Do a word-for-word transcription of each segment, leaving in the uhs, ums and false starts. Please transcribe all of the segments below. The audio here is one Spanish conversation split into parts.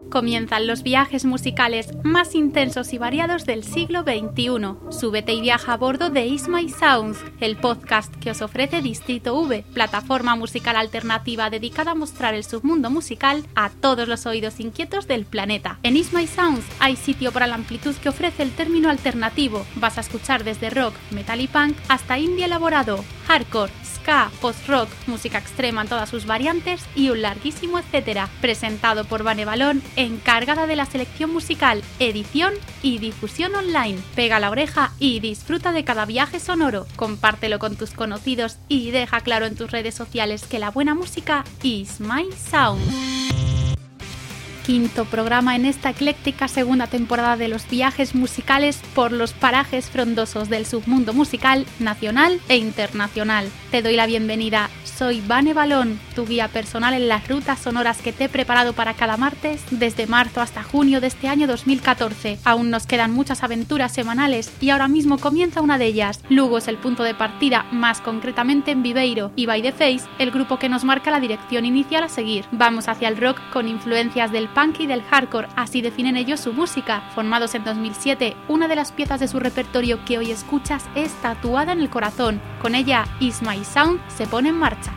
Comienzan los viajes musicales más intensos y variados del siglo veintiuno. Súbete y viaja a bordo de Is My Sounds, el podcast que os ofrece Distrito V, plataforma musical alternativa dedicada a mostrar el submundo musical a todos los oídos inquietos del planeta. En Is My Sounds hay sitio para la amplitud que ofrece el término alternativo. Vas a escuchar desde rock, metal y punk hasta indie elaborado, hardcore, ska, post-rock, música extrema en todas sus variantes y un larguísimo etcétera. Presentado por Vane Balón, encargada de la selección musical, edición y difusión online. Pega la oreja y disfruta de cada viaje sonoro. Compártelo con tus conocidos y deja claro en tus redes sociales que la buena música is my sound. Quinto programa en esta ecléctica segunda temporada de los viajes musicales por los parajes frondosos del submundo musical nacional e internacional. Te doy la bienvenida, soy Vane Balón, tu guía personal en las rutas sonoras que te he preparado para cada martes desde marzo hasta junio de este año dos mil catorce. Aún nos quedan muchas aventuras semanales y ahora mismo comienza una de ellas. Lugo es el punto de partida, más concretamente en Viveiro, y By The Face, el grupo que nos marca la dirección inicial a seguir. Vamos hacia el rock con influencias del punk y del hardcore, así definen ellos su música. Formados en dos mil siete, una de las piezas de su repertorio que hoy escuchas es tatuada en el corazón. Con ella, Is My Sound se pone en marcha.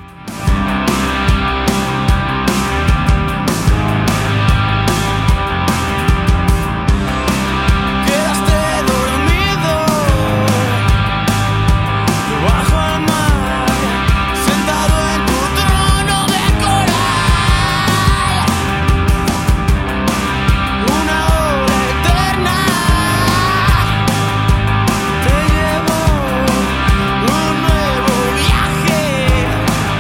Te llevo un nuevo viaje.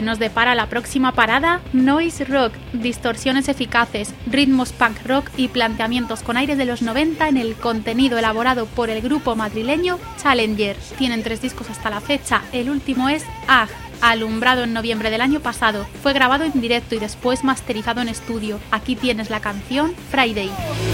nos depara la próxima parada? Noise rock, distorsiones eficaces, ritmos punk rock y planteamientos con aires de los noventa en el contenido elaborado por el grupo madrileño Challenger. Tienen tres discos hasta la fecha, el último es A G, alumbrado en noviembre del año pasado. Fue grabado en directo y después masterizado en estudio. Aquí tienes la canción Friday.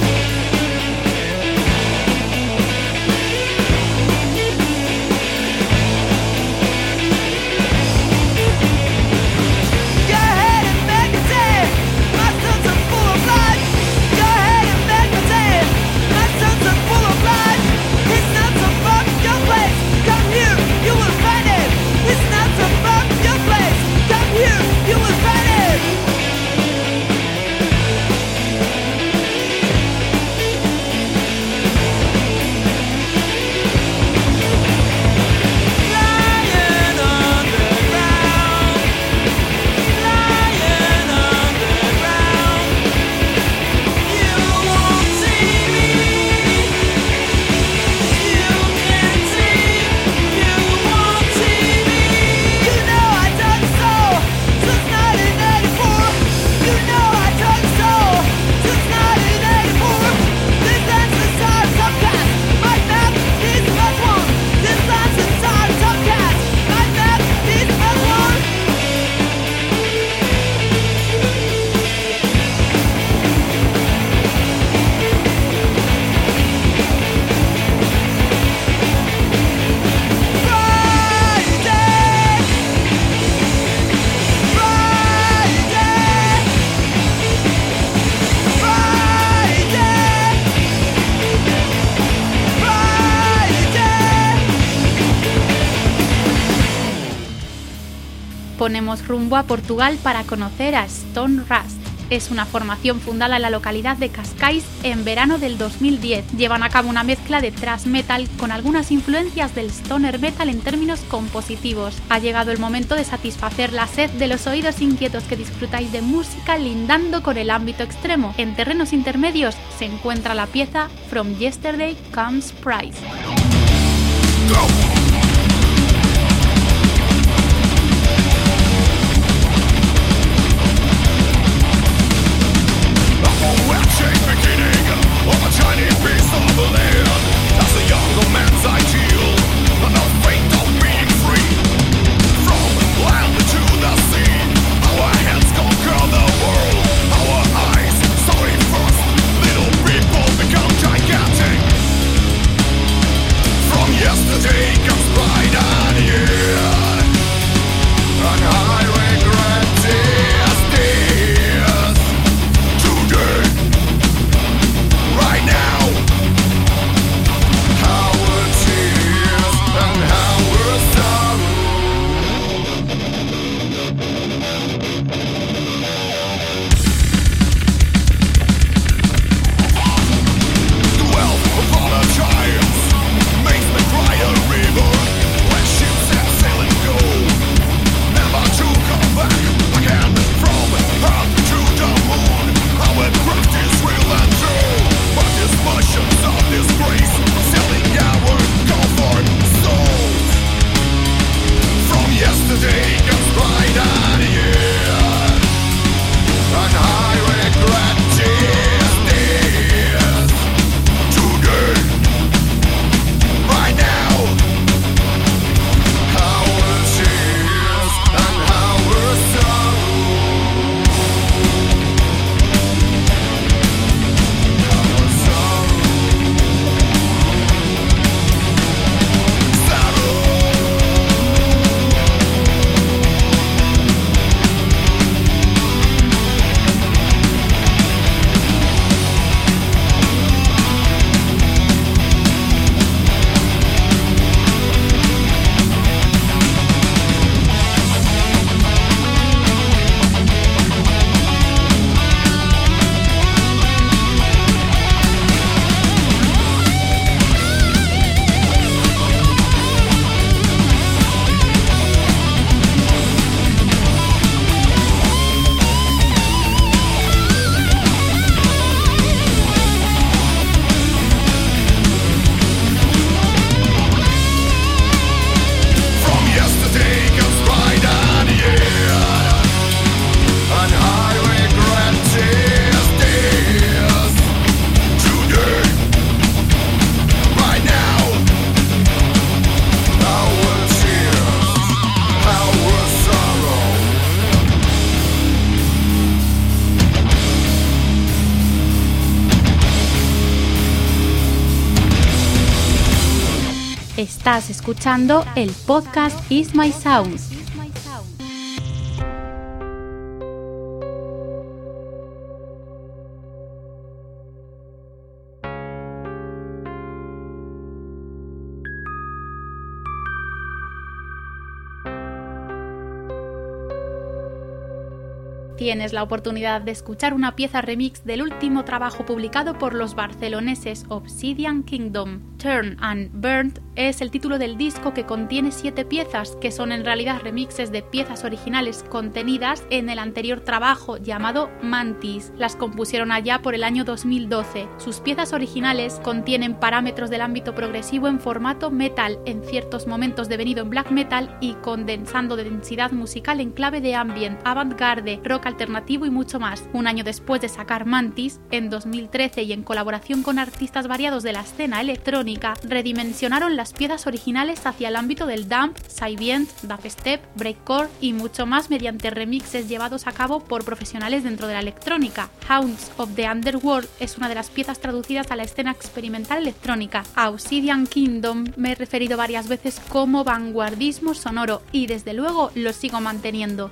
Ponemos rumbo a Portugal para conocer a Stone Rust. Es una formación fundada en la localidad de Cascais en verano del dos mil diez. Llevan a cabo una mezcla de thrash metal con algunas influencias del stoner metal en términos compositivos. Ha llegado el momento de satisfacer la sed de los oídos inquietos que disfrutáis de música lindando con el ámbito extremo. En terrenos intermedios se encuentra la pieza From Yesterday Comes Price. Yesterday Estás escuchando el podcast Is My Sounds. Tienes la oportunidad de escuchar una pieza remix del último trabajo publicado por los barceloneses Obsidian Kingdom. Turn and Burnt es el título del disco, que contiene siete piezas, que son en realidad remixes de piezas originales contenidas en el anterior trabajo llamado Mantis. Las compusieron allá por el año dos mil doce. Sus piezas originales contienen parámetros del ámbito progresivo en formato metal, en ciertos momentos devenido en black metal y condensando de densidad musical en clave de ambient, avant-garde, rock alternativo y mucho más. Un año después de sacar Mantis, en dos mil trece, y en colaboración con artistas variados de la escena electrónica, redimensionaron las piezas originales hacia el ámbito del dump, psybient, dubstep, breakcore y mucho más mediante remixes llevados a cabo por profesionales dentro de la electrónica. Hounds of the Underworld es una de las piezas traducidas a la escena experimental electrónica. A Obsidian Kingdom me he referido varias veces como vanguardismo sonoro y desde luego lo sigo manteniendo.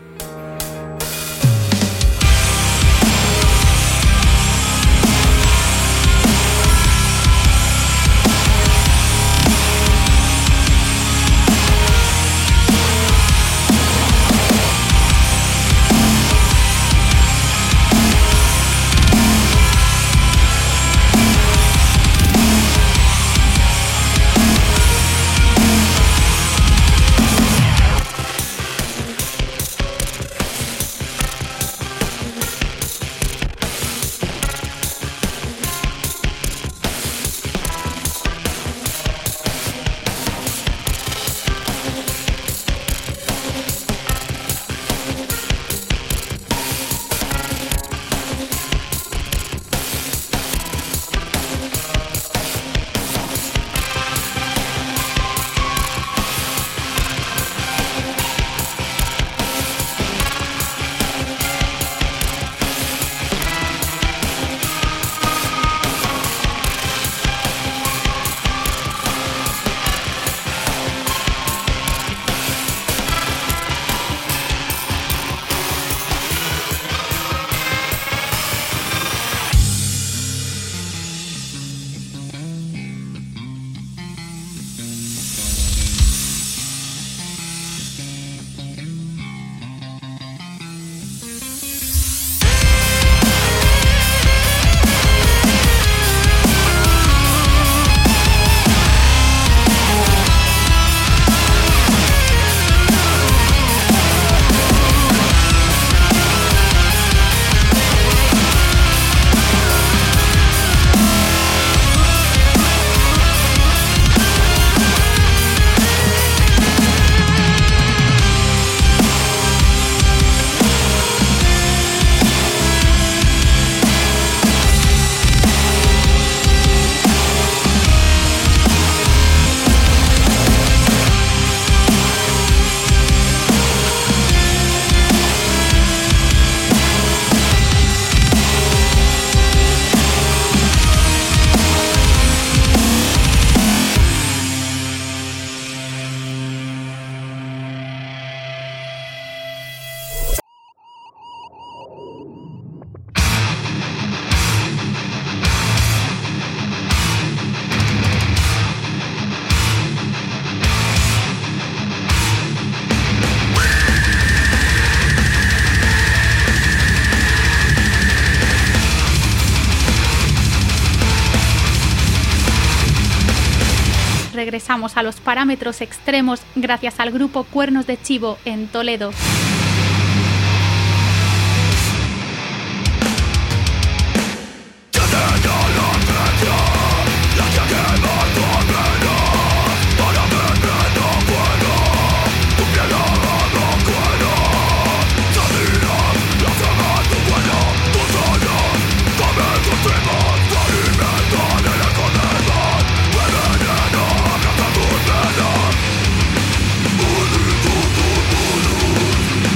Regresamos a los parámetros extremos gracias al grupo Cuernos de Chivo en Toledo. Tus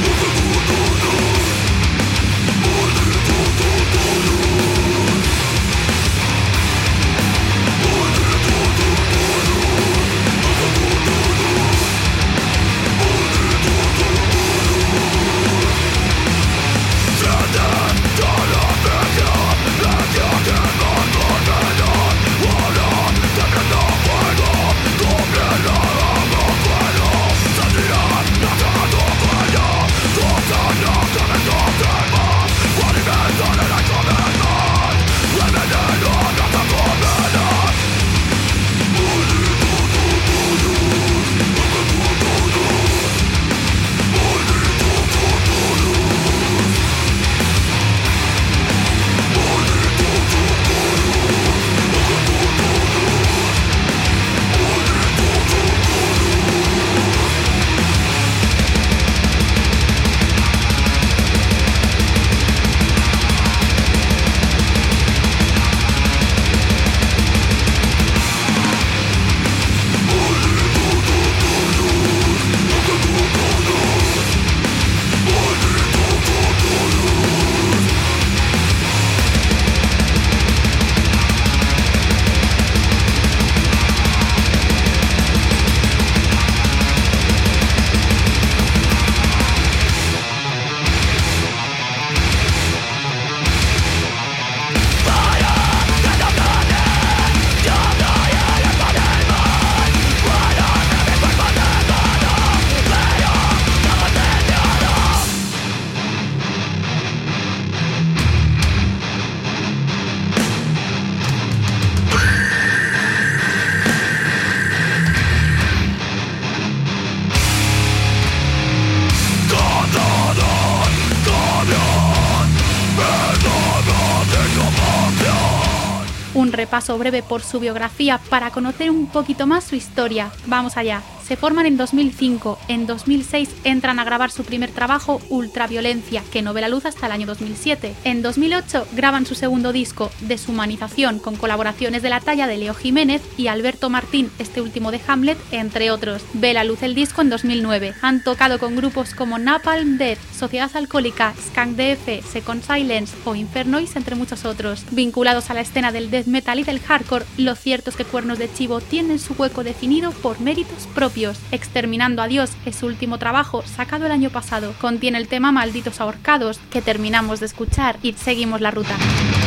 repaso breve por su biografía para conocer un poquito más su historia. Vamos allá. Se forman en dos mil cinco, en dos mil seis entran a grabar su primer trabajo, Ultraviolencia, que no ve la luz hasta el año dos mil siete. En dos mil ocho graban su segundo disco, Deshumanización, con colaboraciones de la talla de Leo Jiménez y Alberto Martín, este último de Hamlet, entre otros. Ve la luz el disco en dos mil nueve. Han tocado con grupos como Napalm Death, Sociedad Alcohólica, Skunk D F, Second Silence o Infernoise, entre muchos otros. Vinculados a la escena del death metal y del hardcore, lo cierto es que Cuernos de Chivo tienen su hueco definido por méritos propios. Exterminando a Dios es su último trabajo, sacado el año pasado. Contiene el tema Malditos Ahorcados, que terminamos de escuchar, y seguimos la ruta.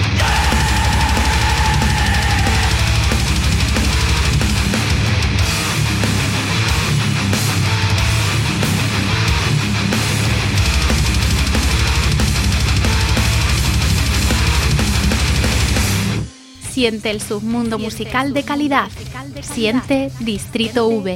Siente el submundo musical de calidad. Siente Distrito V.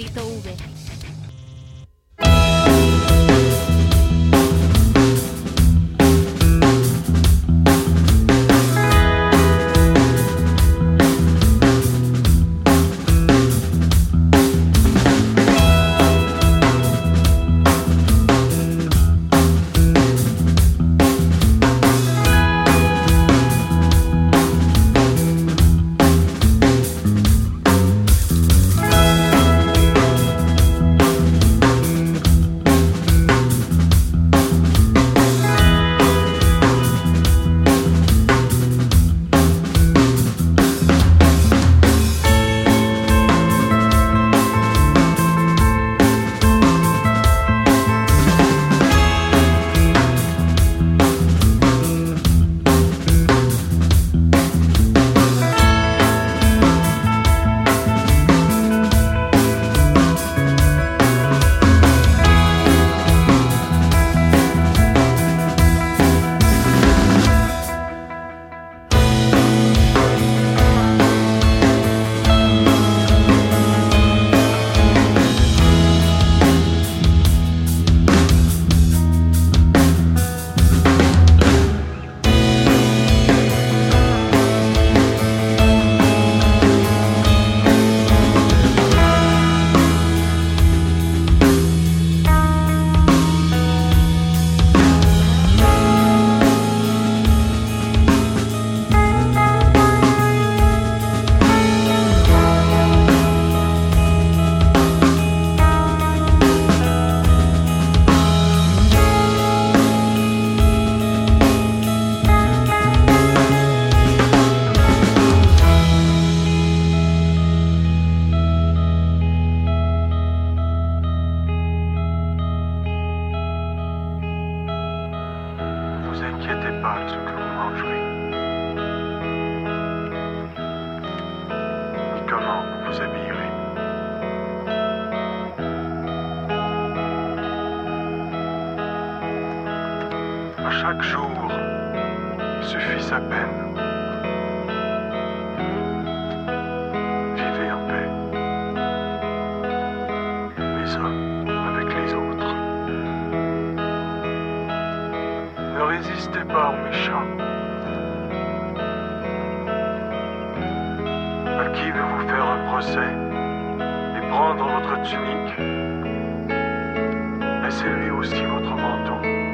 Chaque jour suffit sa peine. Vivez en paix, les uns avec les autres. Ne résistez pas aux méchants. À qui veut vous faire un procès et prendre votre tunique? Laissez-lui aussi votre manteau.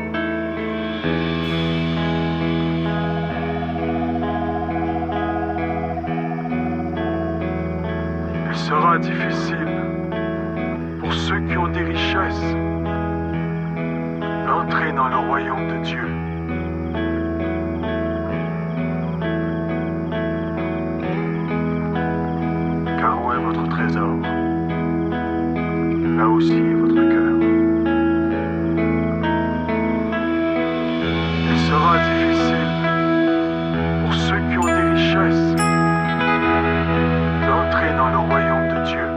Il sera difficile pour ceux qui ont des richesses d'entrer dans le royaume de Dieu. Car où est votre trésor? Là aussi est votre cœur. Il sera difficile pour ceux qui ont des richesses d'entrer dans le royaume de Dieu.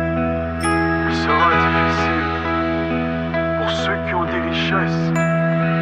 Il sera difficile pour ceux qui ont des richesses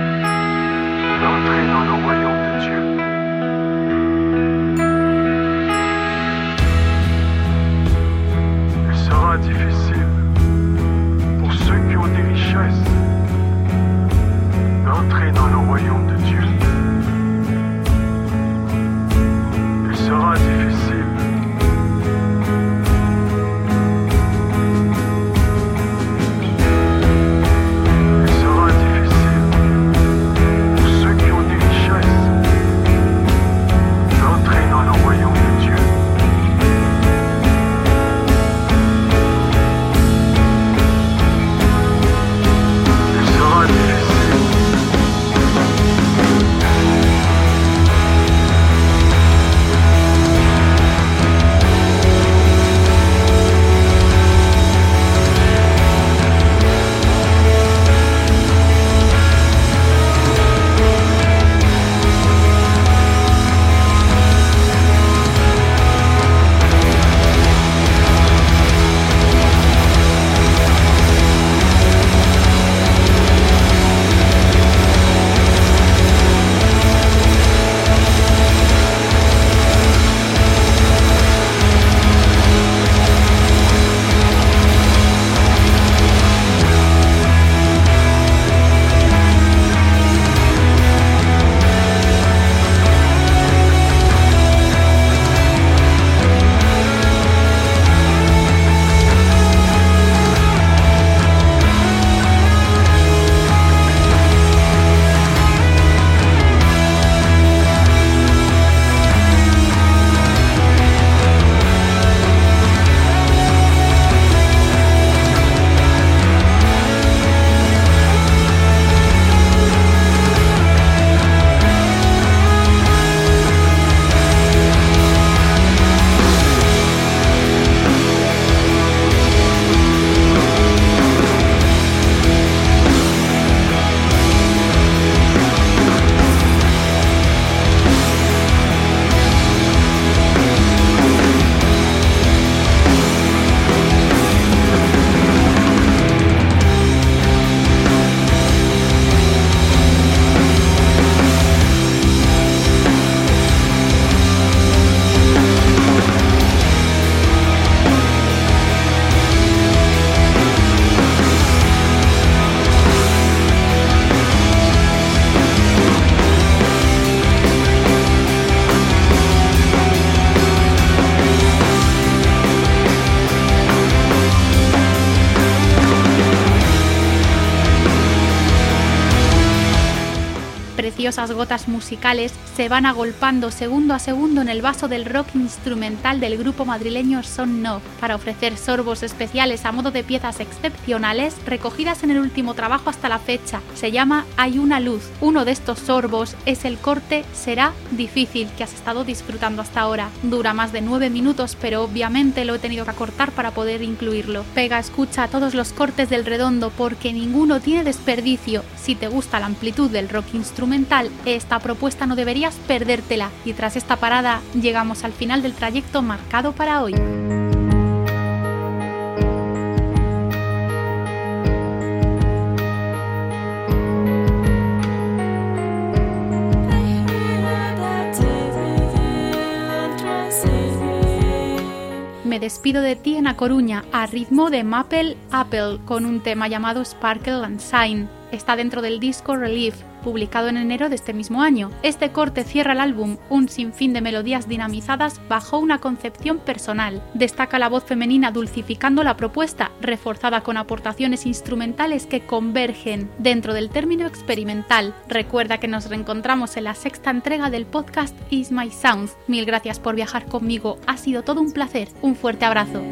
preciosas gotas musicales se van agolpando segundo a segundo en el vaso del rock instrumental del grupo madrileño Son Nof para ofrecer sorbos especiales a modo de piezas excepcionales recogidas en el último trabajo hasta la fecha. Se llama Hay una luz. Uno de estos sorbos es el corte Será difícil que has estado disfrutando hasta ahora. Dura más de nueve minutos, pero obviamente lo he tenido que acortar para poder incluirlo. Pega escucha a todos los cortes del redondo porque ninguno tiene desperdicio. Si te gusta la amplitud del rock instrumental, esta propuesta no deberías perdértela. Y tras esta parada, llegamos al final del trayecto marcado para hoy. Me despido de ti en A Coruña a ritmo de Maple Apple con un tema llamado Sparkle and Shine. Está dentro del disco Relief, publicado en enero de este mismo año. Este corte cierra el álbum, un sinfín de melodías dinamizadas bajo una concepción personal. Destaca la voz femenina dulcificando la propuesta, reforzada con aportaciones instrumentales que convergen dentro del término experimental. Recuerda que nos reencontramos en la sexta entrega del podcast Is My Sounds. Mil gracias por viajar conmigo, ha sido todo un placer. Un fuerte abrazo.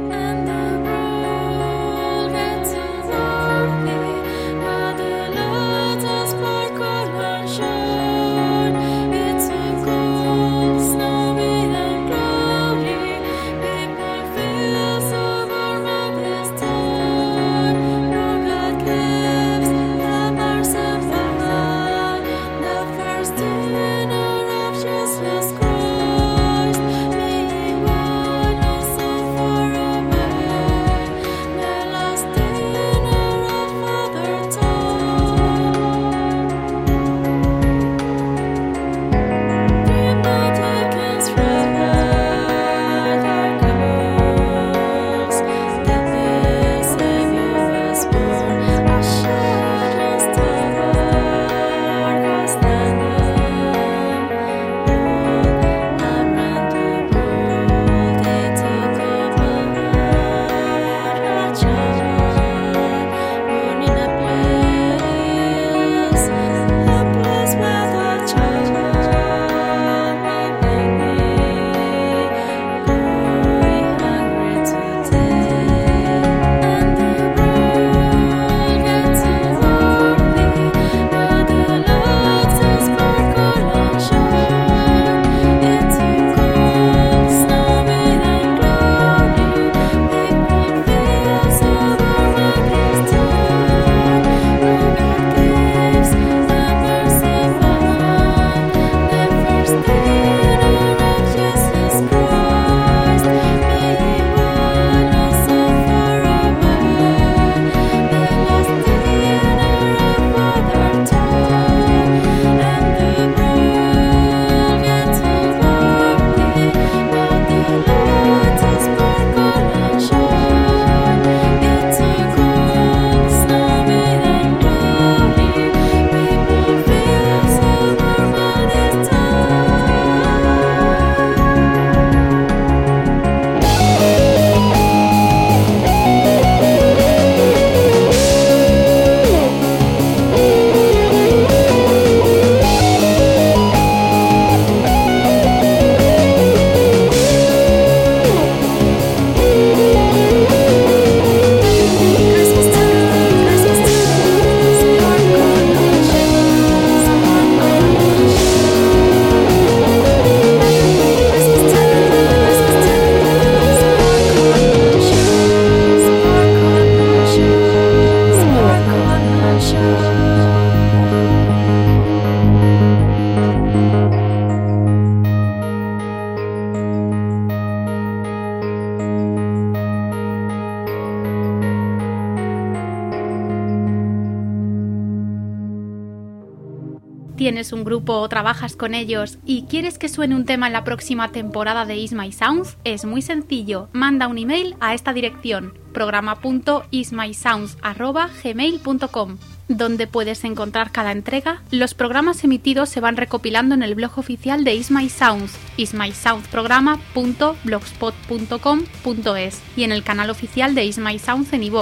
¿Tienes un grupo o trabajas con ellos y quieres que suene un tema en la próxima temporada de Is My Sounds? Es muy sencillo, manda un email a esta dirección, programa punto is my sounds arroba gmail punto com. Donde puedes encontrar cada entrega. Los programas emitidos se van recopilando en el blog oficial de Is My Sounds, is my sounds programa punto blogspot punto com punto es, y en el canal oficial de Is My Sounds en iVoox.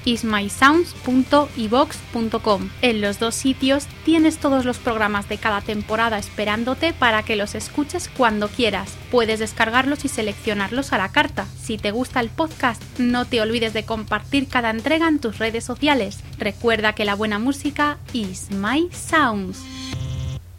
ismysounds punto ivox punto com. En los dos sitios tienes todos los programas de cada temporada esperándote para que los escuches cuando quieras. Puedes descargarlos y seleccionarlos a la carta. Si te gusta el podcast, no te olvides de compartir cada entrega en tus redes sociales. Recuerda que la buena música is my sounds.